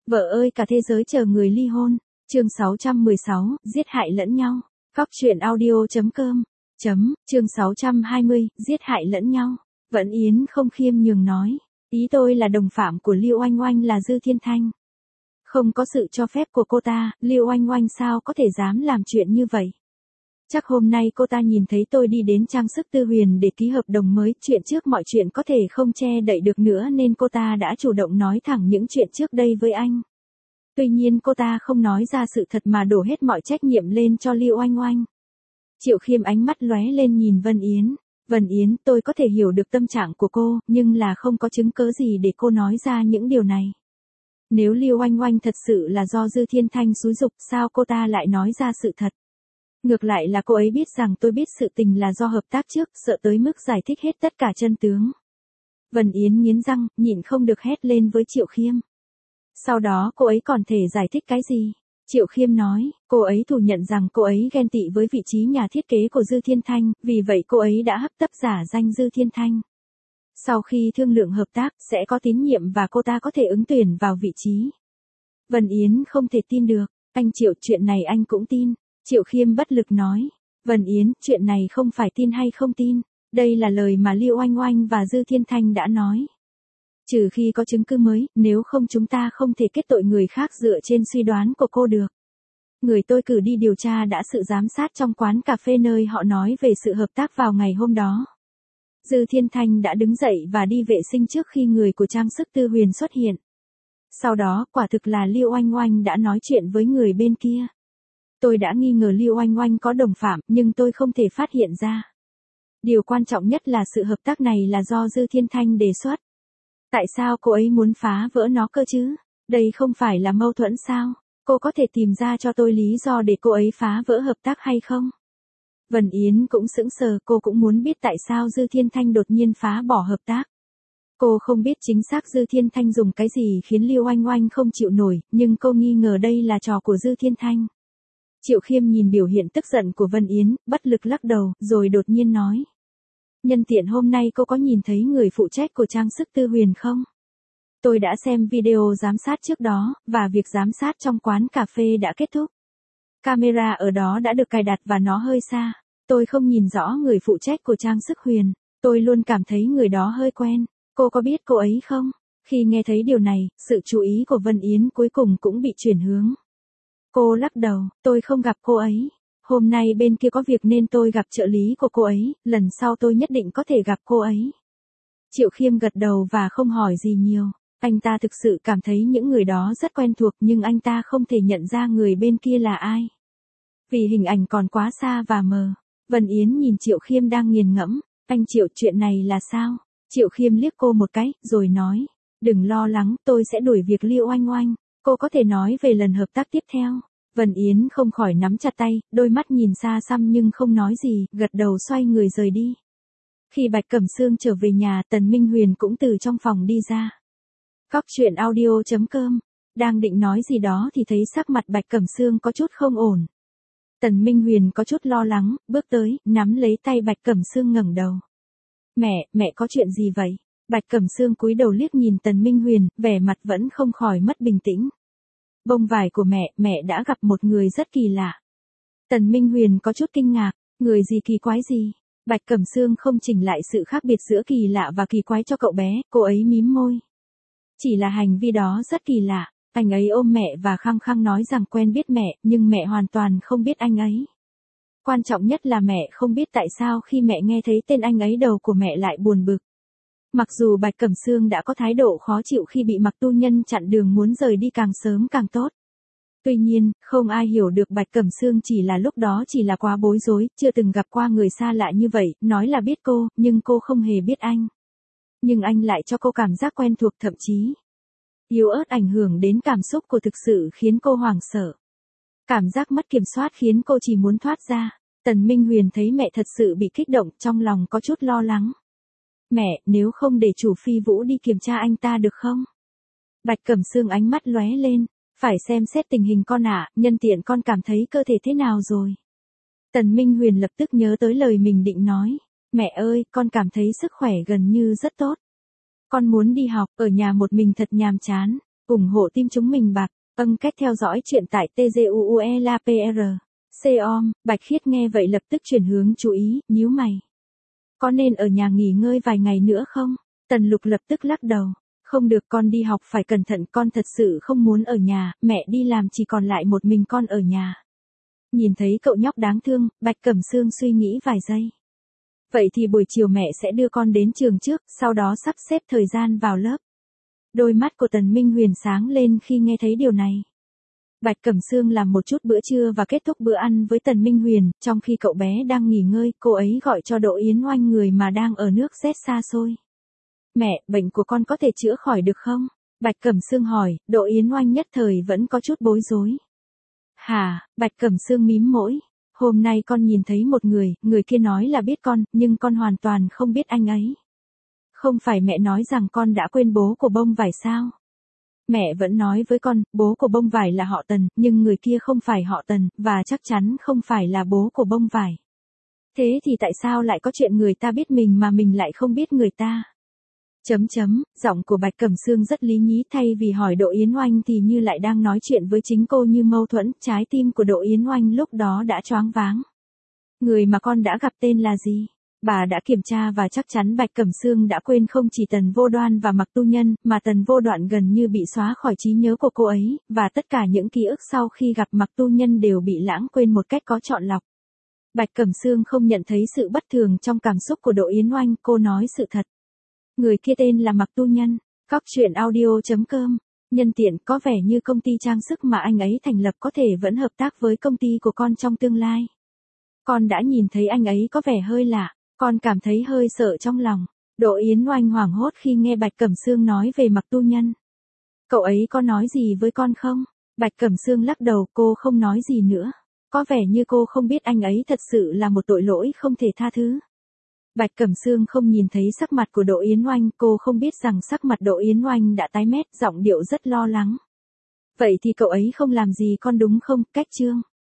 Vợ ơi cả thế giới chờ người ly hôn. Chương 616, giết hại lẫn nhau. Góc truyện audio.com. Chương 620, giết hại lẫn nhau. Vẫn Yến không khiêm nhường nói. Ý tôi là đồng phạm của Lưu Oanh Oanh là Dư Thiên Thanh. Không có sự cho phép của cô ta, Lưu Oanh Oanh sao có thể dám làm chuyện như vậy. Chắc hôm nay cô ta nhìn thấy tôi đi đến trang sức Tư Huyền để ký hợp đồng mới, chuyện trước mọi chuyện có thể không che đậy được nữa nên cô ta đã chủ động nói thẳng những chuyện trước đây với anh. Tuy nhiên cô ta không nói ra sự thật mà đổ hết mọi trách nhiệm lên cho Lưu Oanh Oanh. Triệu Khiêm ánh mắt lóe lên nhìn Vân Yến. Vân Yến, tôi có thể hiểu được tâm trạng của cô, nhưng là không có chứng cớ gì để cô nói ra những điều này. Nếu Lưu Oanh Oanh thật sự là do Dư Thiên Thanh xúi giục, sao cô ta lại nói ra sự thật? Ngược lại là cô ấy biết rằng tôi biết sự tình là do hợp tác trước, sợ tới mức giải thích hết tất cả chân tướng. Vân Yến nghiến răng, nhịn không được hét lên với Triệu Khiêm. Sau đó cô ấy còn thể giải thích cái gì? Triệu Khiêm nói, cô ấy thừa nhận rằng cô ấy ghen tị với vị trí nhà thiết kế của Dư Thiên Thanh, vì vậy cô ấy đã hấp tấp giả danh Dư Thiên Thanh. Sau khi thương lượng hợp tác, sẽ có tín nhiệm và cô ta có thể ứng tuyển vào vị trí. Vân Yến không thể tin được, anh Triệu, chuyện này anh cũng tin. Triệu Khiêm bất lực nói, Vân Yến, chuyện này không phải tin hay không tin, đây là lời mà Lưu Oanh Oanh và Dư Thiên Thanh đã nói. Trừ khi có chứng cứ mới, nếu không chúng ta không thể kết tội người khác dựa trên suy đoán của cô được. Người tôi cử đi điều tra đã sự giám sát trong quán cà phê nơi họ nói về sự hợp tác vào ngày hôm đó. Dư Thiên Thanh đã đứng dậy và đi vệ sinh trước khi người của trang sức Tư Huyền xuất hiện. Sau đó, quả thực là Lưu Oanh Oanh đã nói chuyện với người bên kia. Tôi đã nghi ngờ Lưu Oanh Oanh có đồng phạm, nhưng tôi không thể phát hiện ra. Điều quan trọng nhất là sự hợp tác này là do Dư Thiên Thanh đề xuất. Tại sao cô ấy muốn phá vỡ nó cơ chứ? Đây không phải là mâu thuẫn sao? Cô có thể tìm ra cho tôi lý do để cô ấy phá vỡ hợp tác hay không? Vân Yến cũng sững sờ, cô cũng muốn biết tại sao Dư Thiên Thanh đột nhiên phá bỏ hợp tác. Cô không biết chính xác Dư Thiên Thanh dùng cái gì khiến Lưu Oanh Oanh không chịu nổi, nhưng cô nghi ngờ đây là trò của Dư Thiên Thanh. Triệu Khiêm nhìn biểu hiện tức giận của Vân Yến, bất lực lắc đầu, rồi đột nhiên nói. Nhân tiện hôm nay cô có nhìn thấy người phụ trách của trang sức Tư Huyền không? Tôi đã xem video giám sát trước đó, và việc giám sát trong quán cà phê đã kết thúc. Camera ở đó đã được cài đặt và nó hơi xa. Tôi không nhìn rõ người phụ trách của trang sức Huyền. Tôi luôn cảm thấy người đó hơi quen. Cô có biết cô ấy không? Khi nghe thấy điều này, sự chú ý của Vân Yến cuối cùng cũng bị chuyển hướng. Cô lắc đầu, tôi không gặp cô ấy. Hôm nay bên kia có việc nên tôi gặp trợ lý của cô ấy, lần sau tôi nhất định có thể gặp cô ấy. Triệu Khiêm gật đầu và không hỏi gì nhiều. Anh ta thực sự cảm thấy những người đó rất quen thuộc nhưng anh ta không thể nhận ra người bên kia là ai. Vì hình ảnh còn quá xa và mờ. Vân Yến nhìn Triệu Khiêm đang nghiền ngẫm. Anh Triệu, chuyện này là sao? Triệu Khiêm liếc cô một cái, rồi nói. Đừng lo lắng, tôi sẽ đuổi việc Lưu Oanh Oanh. Cô có thể nói về lần hợp tác tiếp theo. Vân Yến không khỏi nắm chặt tay, đôi mắt nhìn xa xăm nhưng không nói gì, gật đầu xoay người rời đi. Khi Bạch Cẩm Sương trở về nhà, Tần Minh Huyền cũng từ trong phòng đi ra. Góc truyện audio.com. Đang định nói gì đó thì thấy sắc mặt Bạch Cẩm Sương có chút không ổn. Tần Minh Huyền có chút lo lắng, bước tới, nắm lấy tay Bạch Cẩm Sương ngẩng đầu. Mẹ có chuyện gì vậy? Bạch Cẩm Sương cúi đầu liếc nhìn Tần Minh Huyền, vẻ mặt vẫn không khỏi mất bình tĩnh. Bông vải của mẹ đã gặp một người rất kỳ lạ. Tần Minh Huyền có chút kinh ngạc, người gì kỳ quái gì? Bạch Cẩm Sương không chỉnh lại sự khác biệt giữa kỳ lạ và kỳ quái cho cậu bé, cô ấy mím môi. Chỉ là hành vi đó rất kỳ lạ, anh ấy ôm mẹ và khăng khăng nói rằng quen biết mẹ, nhưng mẹ hoàn toàn không biết anh ấy. Quan trọng nhất là mẹ không biết tại sao khi mẹ nghe thấy tên anh ấy đầu của mẹ lại buồn bực. Mặc dù Bạch Cẩm Sương đã có thái độ khó chịu khi bị Mặc Tu Nhân chặn đường muốn rời đi càng sớm càng tốt. Tuy nhiên, không ai hiểu được Bạch Cẩm Sương chỉ là lúc đó chỉ là quá bối rối, chưa từng gặp qua người xa lạ như vậy, nói là biết cô, nhưng cô không hề biết anh. Nhưng anh lại cho cô cảm giác quen thuộc thậm chí yếu ớt ảnh hưởng đến cảm xúc của thực sự khiến cô hoảng sợ. Cảm giác mất kiểm soát khiến cô chỉ muốn thoát ra. Tần Minh Huyền thấy mẹ thật sự bị kích động, trong lòng có chút lo lắng. Mẹ, nếu không để chủ Phi Vũ đi kiểm tra anh ta được không? Bạch Cẩm Sương ánh mắt lóe lên. Phải xem xét tình hình con ạ, nhân tiện con cảm thấy cơ thể thế nào rồi? Tần Minh Huyền lập tức nhớ tới lời mình định nói. Mẹ ơi, con cảm thấy sức khỏe gần như rất tốt. Con muốn đi học, ở nhà một mình thật nhàm chán. ủng hộ team chúng mình bạc. Cách theo dõi chuyện tại TGUULAPR. Com, Bạch Khiết nghe vậy lập tức chuyển hướng chú ý, nhíu mày. Có nên ở nhà nghỉ ngơi vài ngày nữa không? Tần Lục lập tức lắc đầu. Không được, con đi học phải cẩn thận, con thật sự không muốn ở nhà, mẹ đi làm chỉ còn lại một mình con ở nhà. Nhìn thấy cậu nhóc đáng thương, Bạch Cẩm Sương suy nghĩ vài giây. Vậy thì buổi chiều mẹ sẽ đưa con đến trường trước, sau đó sắp xếp thời gian vào lớp. Đôi mắt của Tần Minh Huyền sáng lên khi nghe thấy điều này. Bạch Cẩm Sương làm một chút bữa trưa và kết thúc bữa ăn với Tần Minh Huyền, trong khi cậu bé đang nghỉ ngơi, cô ấy gọi cho Đỗ Yến Oanh, người mà đang ở nước rét xa xôi. Mẹ, bệnh của con có thể chữa khỏi được không? Bạch Cẩm Sương hỏi, Đỗ Yến Oanh nhất thời vẫn có chút bối rối. Hả? Bạch Cẩm Sương mím môi. Hôm nay con nhìn thấy một người kia nói là biết con, nhưng con hoàn toàn không biết anh ấy. Không phải mẹ nói rằng con đã quên bố của bông vải sao? Mẹ vẫn nói với con, bố của bông vải là họ Tần, nhưng người kia không phải họ Tần, và chắc chắn không phải là bố của bông vải. Thế thì tại sao lại có chuyện người ta biết mình mà mình lại không biết người ta? Giọng của Bạch Cẩm Sương rất lý nhí, thay vì hỏi Đỗ Yến Oanh thì như lại đang nói chuyện với chính cô, như mâu thuẫn, trái tim của Đỗ Yến Oanh lúc đó đã choáng váng. Người mà con đã gặp tên là gì? Bà đã kiểm tra và chắc chắn Bạch Cẩm Sương đã quên không chỉ Tần Vô Đoan và Mặc Tu Nhân, mà Tần Vô Đoạn gần như bị xóa khỏi trí nhớ của cô ấy, và tất cả những ký ức sau khi gặp Mặc Tu Nhân đều bị lãng quên một cách có chọn lọc. Bạch Cẩm Sương không nhận thấy sự bất thường trong cảm xúc của Đỗ Yến Oanh, cô nói sự thật. Người kia tên là Mặc Tu Nhân. Cóc truyện audio.com. Nhân tiện, có vẻ như công ty trang sức mà anh ấy thành lập có thể vẫn hợp tác với công ty của con trong tương lai. Con đã nhìn thấy anh ấy có vẻ hơi lạ, con cảm thấy hơi sợ trong lòng. Đỗ Yến Oanh hoảng hốt khi nghe Bạch Cẩm Sương nói về Mặc Tu Nhân. Cậu ấy có nói gì với con không? Bạch Cẩm Sương lắc đầu, cô không nói gì nữa. Có vẻ như cô không biết anh ấy thật sự là một tội lỗi không thể tha thứ. Bạch Cẩm Sương không nhìn thấy sắc mặt của Đỗ Yến Oanh, cô không biết rằng sắc mặt Đỗ Yến Oanh đã tái mét, giọng điệu rất lo lắng. Vậy thì cậu ấy không làm gì con đúng không? Cách chương